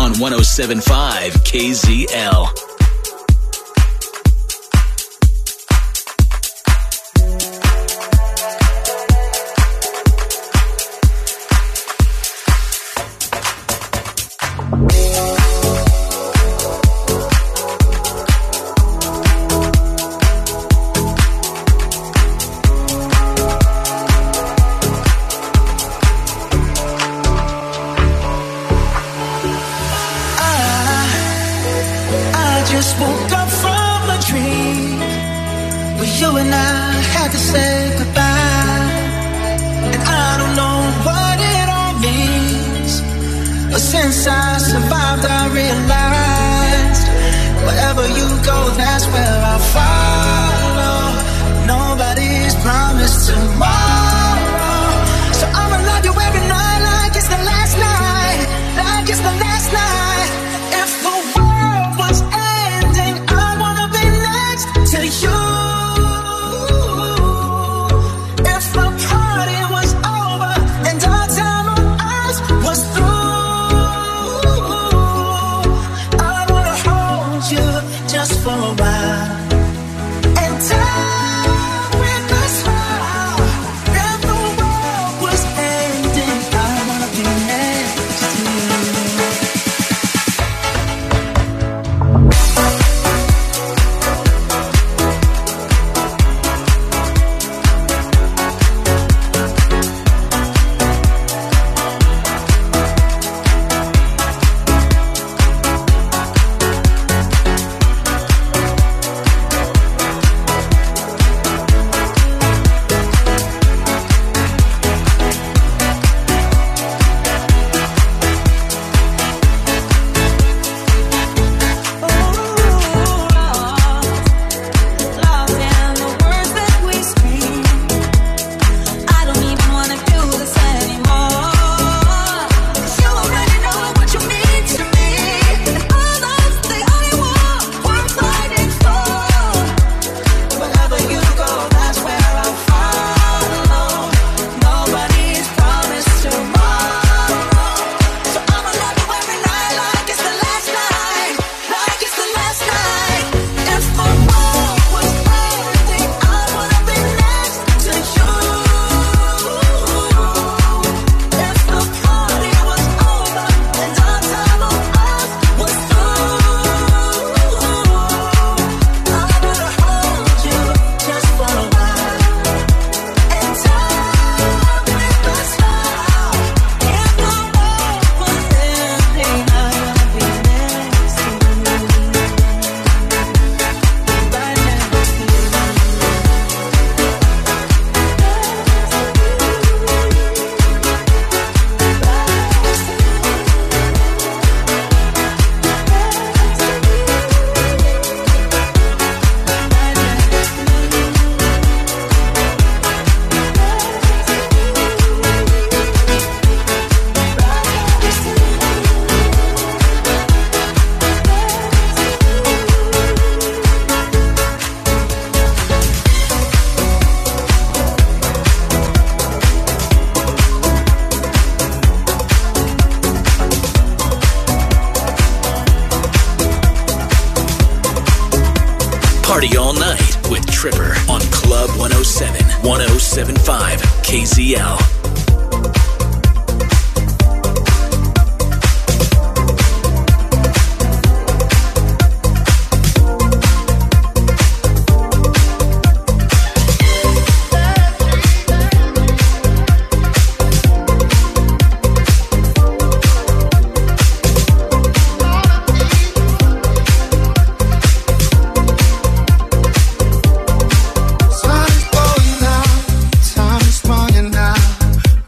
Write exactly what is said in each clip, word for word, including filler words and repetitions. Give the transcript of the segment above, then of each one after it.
on one oh seven point five K Z L. Party all night with Tripper on Club one oh seven, one oh seven point five K Z L. Sun is going down, time is running out.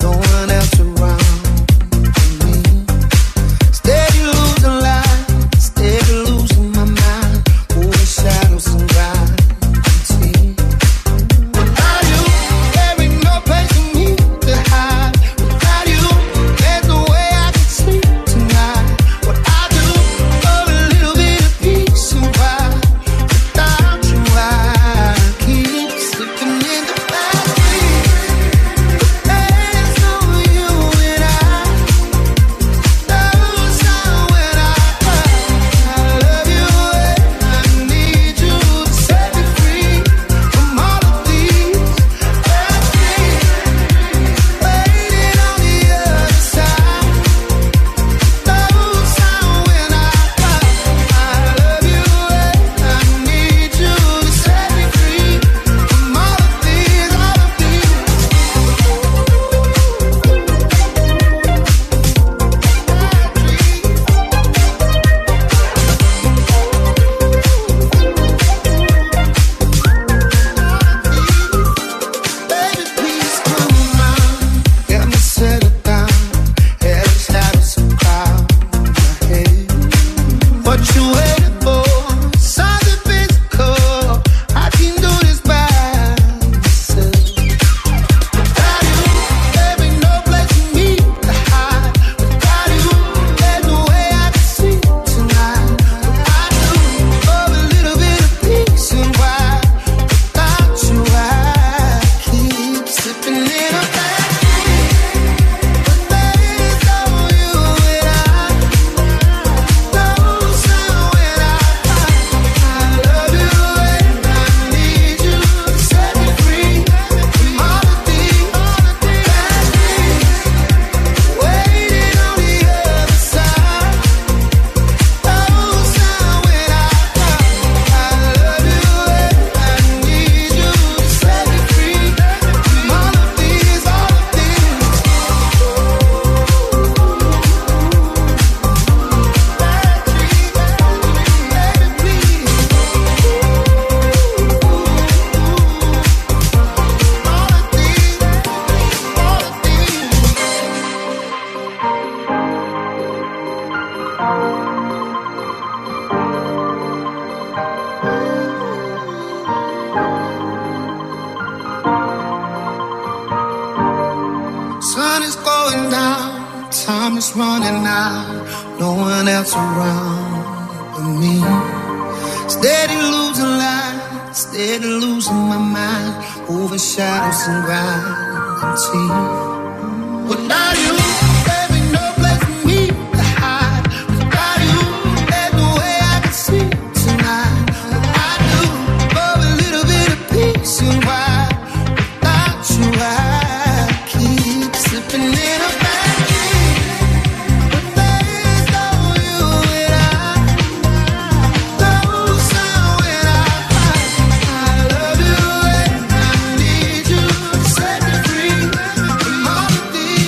Sun is going down, time is running out, no one else around but me. Steady losing light, steady losing my mind, over shadows and ground and teeth. Without you, there ain't no place for me to hide. Without you, there's no way I can see tonight. I do for a little bit of peace and quiet. Without you, I keep slipping in a bad dream. But there is no you and I. Those sound when I fight. I love you and I need you to set me free from all of these.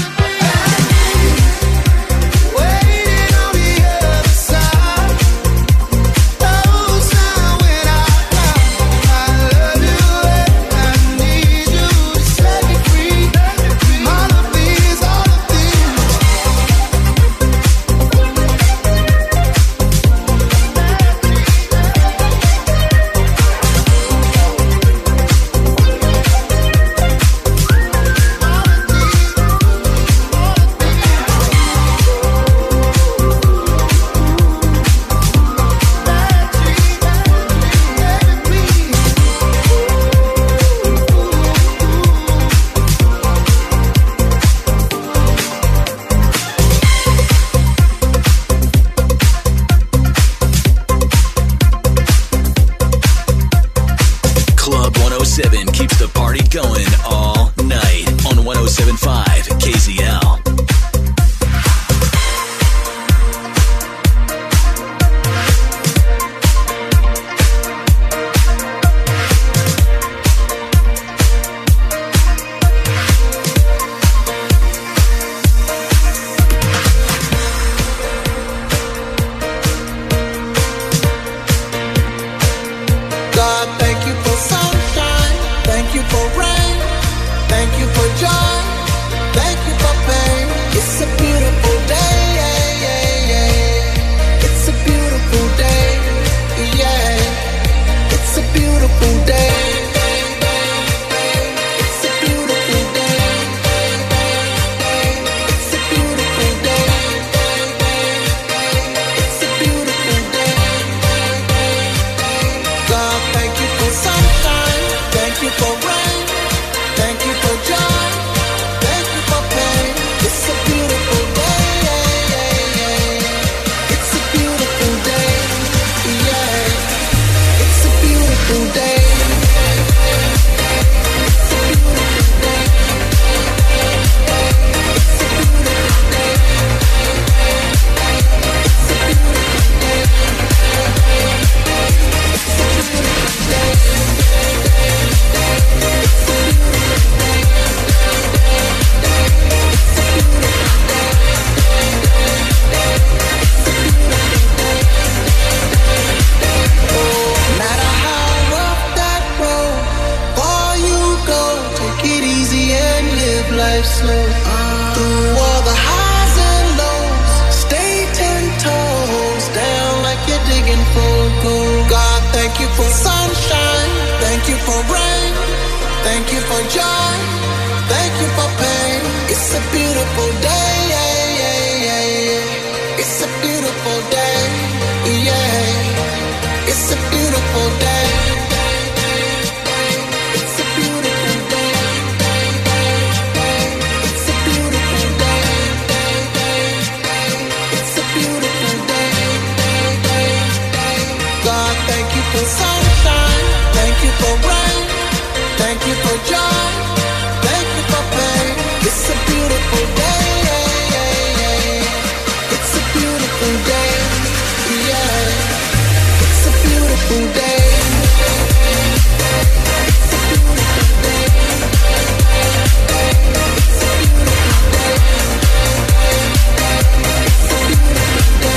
Waiting on the other side. Those sound when I fight. I love you and I need you to set me free from all of these, all of these. Club one oh seven keeps the party going all night on one oh seven point five K Z L. God, thank you for sunshine, thank you for rain, thank you for joy, thank you for pain. It's a beautiful day, yeah, yeah, yeah. It's a beautiful day, yeah. It's a beautiful day. It's a beautiful day. It's a beautiful day. It's a beautiful day. God, thank you for sunshine, thank you for rain, thank you for joy, thank you for pain. It's a beautiful day, yeah, yeah, yeah. It's a beautiful day, yeah. It's a beautiful day. It's a beautiful day. It's a beautiful day. It's a beautiful day. No matter how rough that road, far you go, take it easy and live life slow. Through all the highs and lows, stay ten toes down like you're digging for gold. God, thank you for sunshine, thank you for rain, thank you for joy, thank you for pain. It's a beautiful day, yeah, yeah, yeah, yeah. It's a beautiful day, yeah. It's a beautiful day. It's a beautiful day. It's a beautiful day. It's a beautiful day. God, thank you for sunshine, thank you for rain, thank you for joy, thank you for pain. It's a beautiful day, yeah, yeah, yeah. It's a beautiful day, yeah. It's a beautiful day. It's a beautiful day. It's a beautiful day. It's a beautiful day.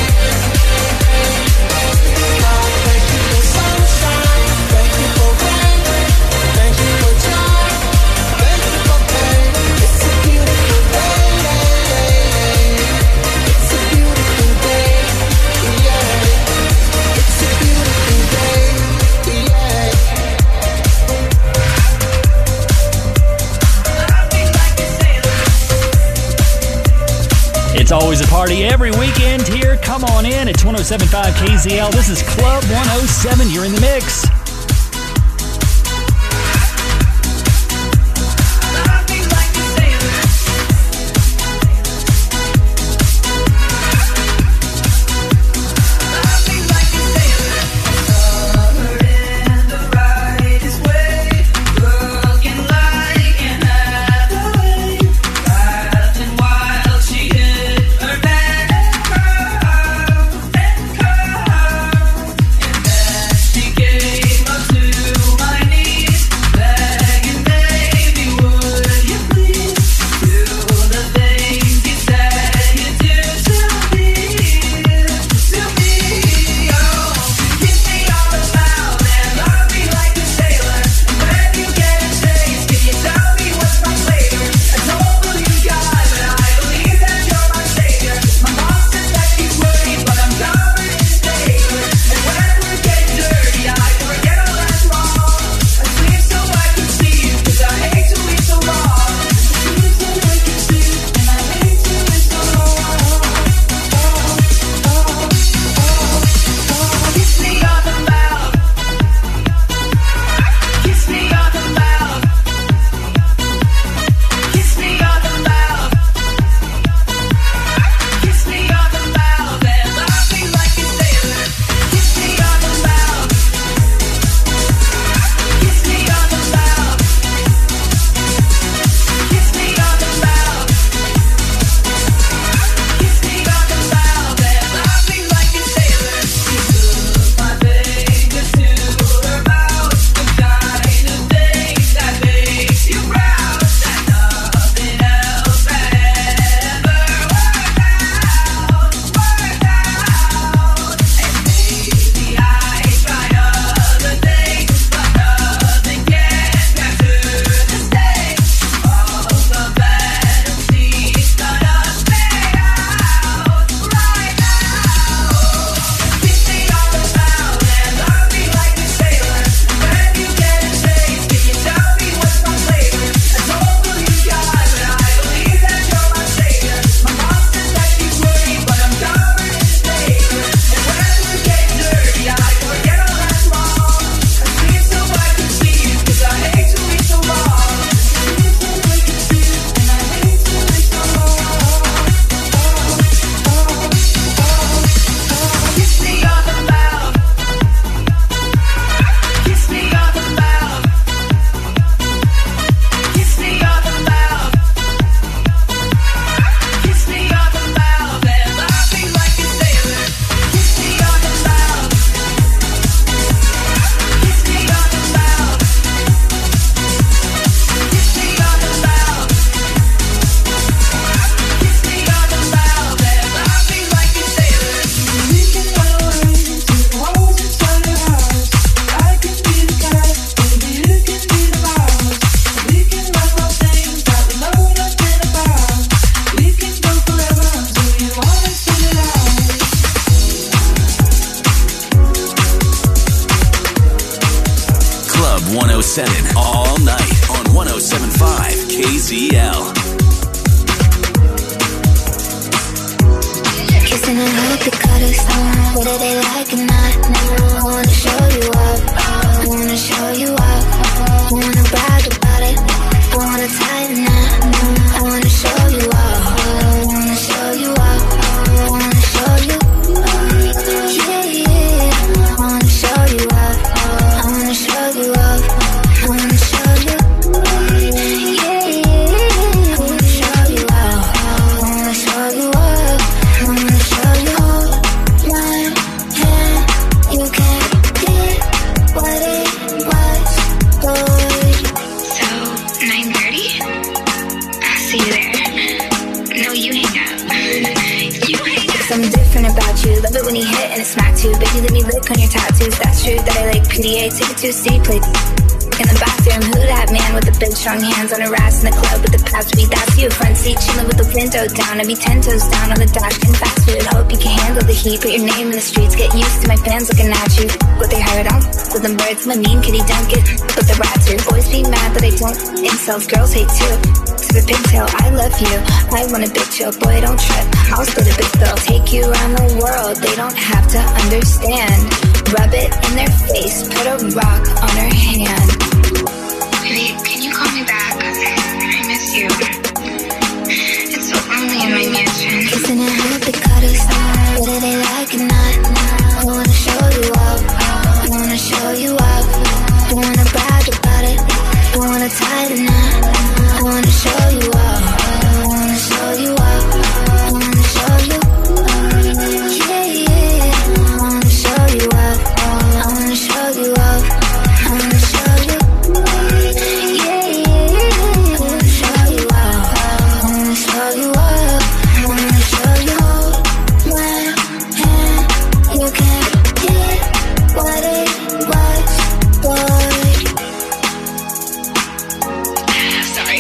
God, thank you for sunshine, thank you for rain, thank you for joy, thank you for pain. It's a beautiful day, yeah, yeah, yeah. It's a beautiful day. It's always a party every weekend here. Come on in. It's one oh seven point five K Z L. This is Club one oh seven. You're in the mix. All night on one oh seven point five K Z L. Kissing and hope it cut us. Whether they like it or not, I wanna show you up. I wanna show you up. I wanna brag about it. I wanna tie the knot. I wanna show you up. I wanna show you up. I wanna show you. Yeah, yeah. I wanna show you up. I wanna show you up. I wanna show you. Yeah, yeah. I wanna show you up. I wanna show you up. I wanna show you. Hold my hand. You can't get what it was, boy. So, nine thirty? I'll see you there. No, you hang out. You hang out. Something different about you. Love it when you hit and it smack too. Baby, let me lick on your tattoos. That's true that I like P D A. Take it to a C, play in the bathroom. Who that man with the big strong hands on her ass in the club with the past week? That's you. Front seat chilling with the window down. I be ten toes down on the dash getting fast food. Hope you can handle the heat. Put your name in the streets. Get used to my fans looking at you. What they heard on with them birds. My mean kitty don't get but the rats here. Boys be mad that I don't. Insults girls hate too. to the pigtail. I love you, I wanna bitch you, boy don't trip. I'll split a big bill, take you around the world. They don't have to understand. Rub it in their face, put a rock on her hand. Baby, can you call me back? I miss you. It's so lonely in my mansion. Isn't it hard to cut us off? Whether they like it or not, I wanna show you up. I wanna show you up. I wanna brag about it. I wanna tie the knot. I wanna show you up. I wanna show you up. I wanna show you. Yeah, yeah. I wanna show you up. I wanna show you up. I wanna show you. Yeah, yeah. I wanna show you up. I wanna show you up. I wanna show you. My hand, you can't get what it was, boy. Sorry.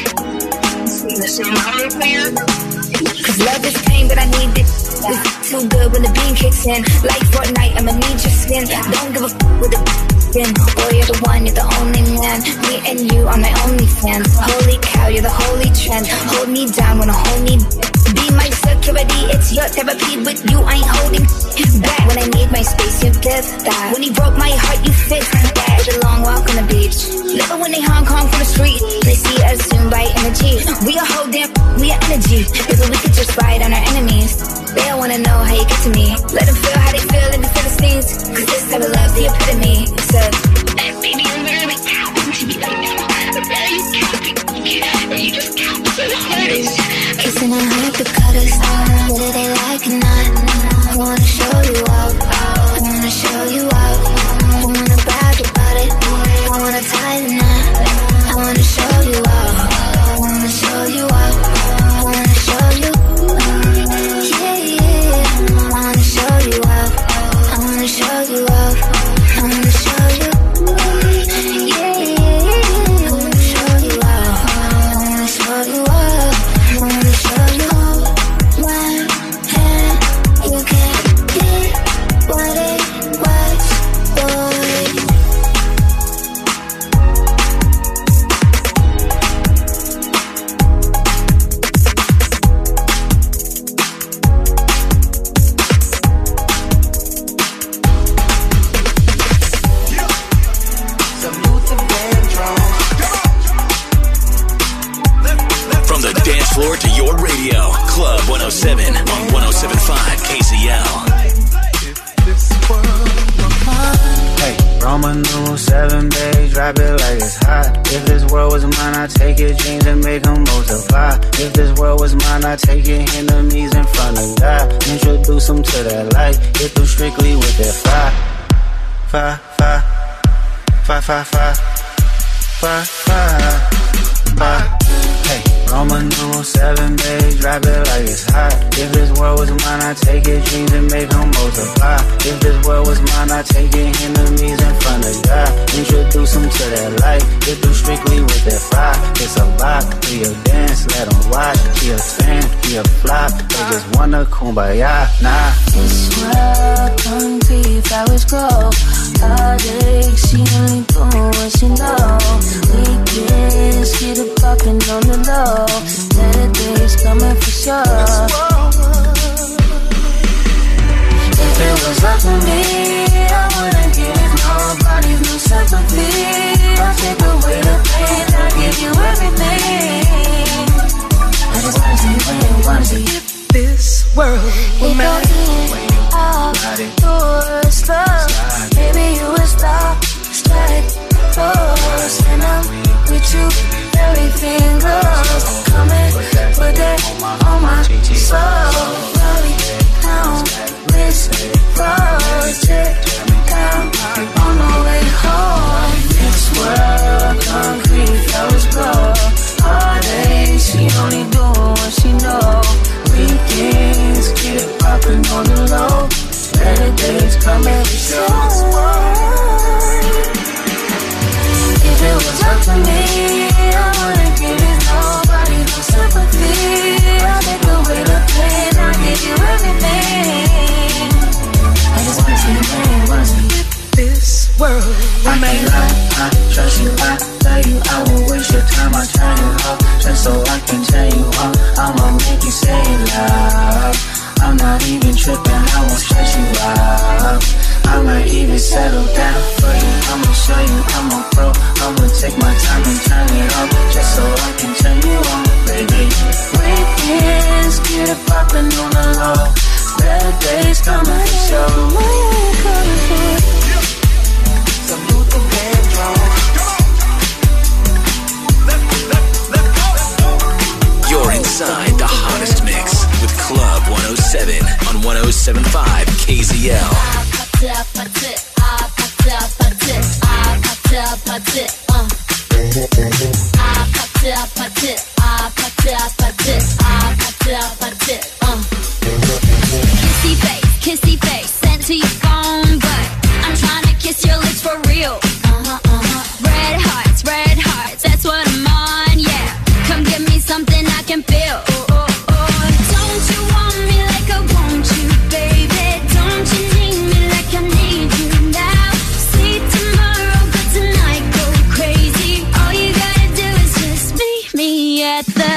Cause love is pain, but I need it. It's too good when the beam kicks in. Like Fortnite, I'ma need your skin. Don't give a f with the skin. Boy, you're the one, you're the only man. Me and you are my only fans. Holy cow, you're the holy trend. Hold me down, wanna hold me be my security, it's your therapy. With you, I ain't holding back. When I need my space, you give that. When he broke my heart, you fixed that. It's a long walk on the beach. Love it when they Hong Kong from the street. They see us soon by energy. We a whole damn, we are energy. Maybe we could just ride on our enemies. They don't wanna know how you get to me. Let them feel how they feel in the Philistines. Cause this type of love, the epitome. So, baby, you're literally counting to me right now. Are you counting? Are you just counting so hard? kissing on her to cut us off. Whether they like it or not, I wanna show you up. I wanna show you up. I wanna brag about it. I wanna tie the knot. I wanna show you up. I wanna show you up. I wanna show you. Yeah, yeah. I wanna show you up. I wanna show you up. I wanna show you. Yeah, yeah. I wanna show you up. I wanna show you up. I wanna show you one hand. You can't get what it was, boy. From the dance floor to your radio, Club one oh seven on one oh seven point five K Z L. Hey, Roman numeral seven, babe, drop it like it's hot. If this world was mine, I'd take your dreams and make them multiply. If this world was mine, I'd take your enemies in front of God. Introduce them to that light, hit them strictly with that fire. Fire, fire, fire, fire, fire, fire, fire, fire. Hey, Roman numeral seven, babe, drop it like it's hot. If this world was mine, I'd take your dreams and make them multiply. If this world was mine, I'd take your enemies in front of God. Introduce them to that light, hit them strictly with that fire. It's a lock, be a dance, let them watch. Be a fan, be a flop, they just wanna kumbaya, nah. This world concrete, flowers grow. Heartache, she only doing what she know. Weekends, get it poppin' on the low. Better days coming for sure. If it was up to me, I wouldn't give nobody no sympathy. I'll take away the pain, I'll give you everything. I just wanna see you when you wanna see you. This world will melt. Outdoors love, maybe you will stop, strike, pose, and I'm with you, everything goes. Come and put that on my soul. Rolling down this road, check down on the way home. This world, concrete, flowers grow. All day, she only doing what she know. Weekends, get it poppin' on the low. Better days coming for sure. If it was up to me, I wouldn't give it nobody no sympathy. I'll take away the pain, I'll give you everything. I just wanna see you playing, wanna see you. This world will I melt. can't lie, I trust you, I love you. I won't waste your time, I turn you up. Just so been tripping, I won't stress you out. I might even settle down for you. I'ma show you I'm a pro. I'ma take my time and turn it up just so I can turn you on, baby. Weekends, get it poppin' on the low. Better days coming for sure. Why you coming for? Salute the bedroom. You're inside the hottest mix with Club one oh seven on one oh seven point five K Z L. Kissy face, kissy face, sent to your phone, but I'm trying to kiss your lips for real. Uh-huh, uh-huh. Red hearts, red hearts, that's what I'm on, yeah. Come give me something I can feel. Oh, oh, oh. Don't you want me like I want you, baby? Don't you need me like I need you now? See tomorrow, but tonight go crazy. All you gotta do is just meet me at the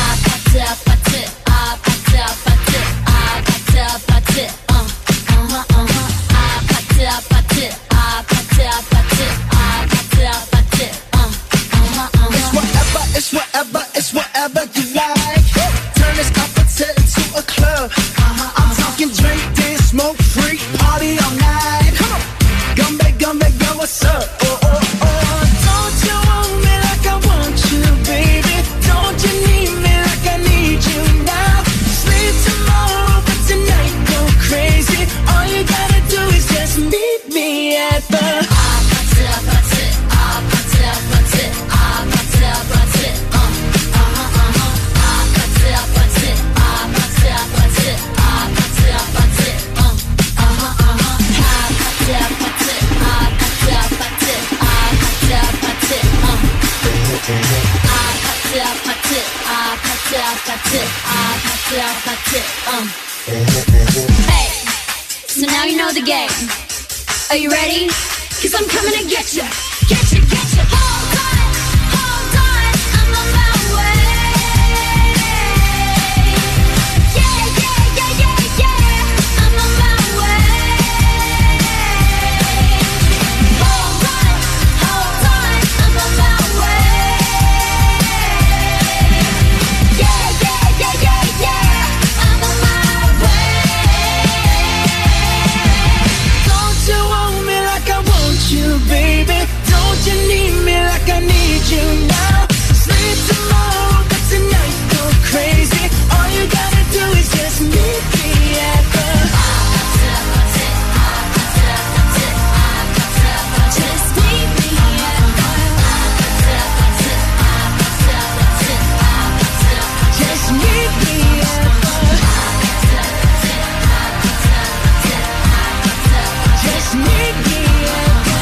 It's whatever, it's whatever you like. Turn this opposite into a club. Uh-huh, I'm talking drink, dance, smoke, freak, party all night. Come on, gumbe, gumbe, yo, what's up? Oh, oh, oh. Don't you want me like I want you, baby? Don't you need me like I need you now? Sleep tomorrow, but tonight go crazy. All you gotta do is just meet me at the Hey, so now you know the game. Are you ready? Cause I'm coming to get you. Get you, get you. Hold on, hold on, I'm on my way. Yeah, yeah, yeah, yeah, yeah, I'm on my way. Hold on, hold on, I'm on my way. Yeah, yeah, yeah, yeah, yeah, I'm on my way. Don't you want me like I want you, baby? Don't you need me like I need you now? Sleep tomorrow, but tonight go crazy. All you gotta do is just meet me at the Just meet me at the Just meet me at the Just meet me at the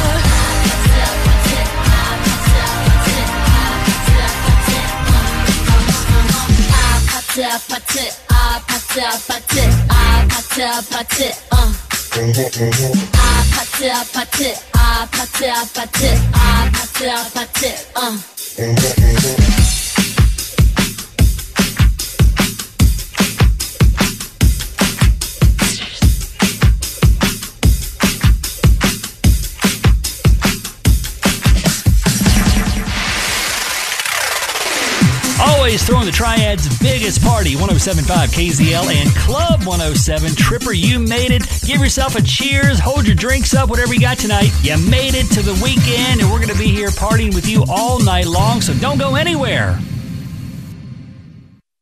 Always throwing the Triad's biggest party, one oh seven point five K Z L and Club one oh seven. Tripper, you made it. Give yourself a cheers. Hold your drinks up, whatever you got tonight. You made it to the weekend, and we're going to be here partying with you all night long, so don't go anywhere.